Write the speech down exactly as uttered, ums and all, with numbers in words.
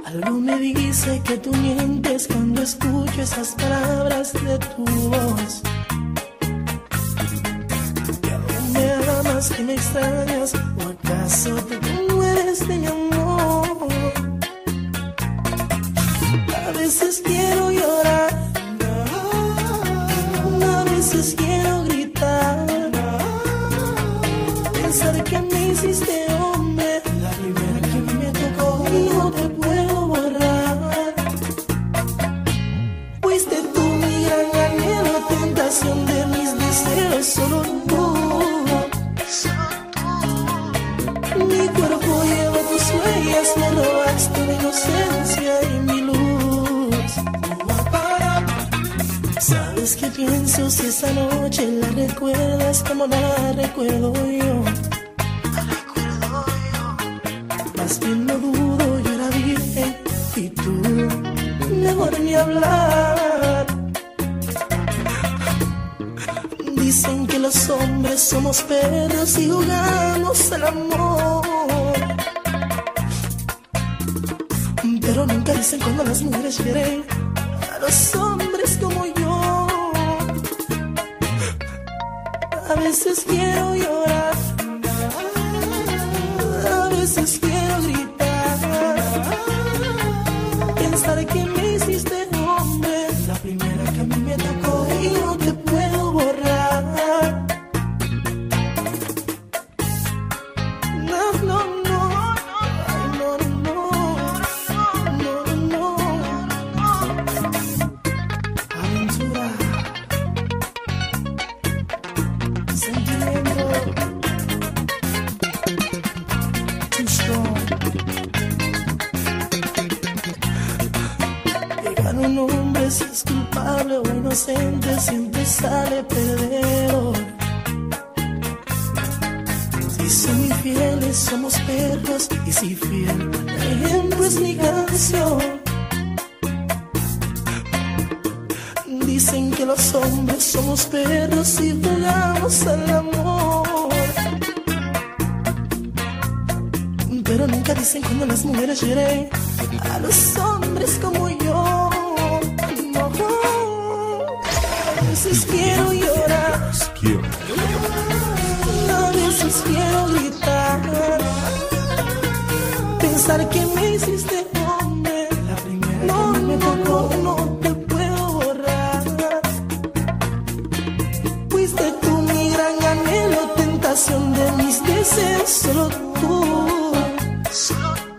Algo me dice que tú mientes cuando escucho esas palabras de tu voz. Que aún me amas, que me extrañas, o acaso tú no eres de mi amor. A veces quiero llorar, a veces quiero gritar, pensar que me hiciste hombre, la primera que me tocó y no te puedo borrar. Fuiste tú mi gran anhelo, tentación de mis deseos, solo tú. Mi cuerpo lleva tus huellas, me robaste la inocencia y mi luz. ¿Sabes qué pienso si esa noche la recuerdas como la recuerdo yo? Más bien no dudo, yo era virgen y tú, mejor ni hablar. Dicen que los hombres somos perros y jugamos al amor, pero nunca dicen cuando las mujeres quieren a los hombres como yo. A veces quiero llorar, a veces quiero gritar, pensar que me hiciste hombre, la primera que a mí me tocó y no te puedo borrar. No, no, no, ay, no, no, no, no, aventura, sentimiento. Llegar un hombre si es culpable o inocente siempre sale perdedor. Si son infieles somos perros y si fiel el ejemplo es mi canción. Dicen que los hombres somos perros y jugamos al amor, pero nunca dicen cuando las mujeres hieren a los hombres como yo. No, a veces quiero llorar, a veces quiero gritar, pensar que me hiciste hombre, la primera no, que me tocó, no te puedo borrar. Fuiste tú mi gran anhelo, tentación de mis deseos, solo tú. Solo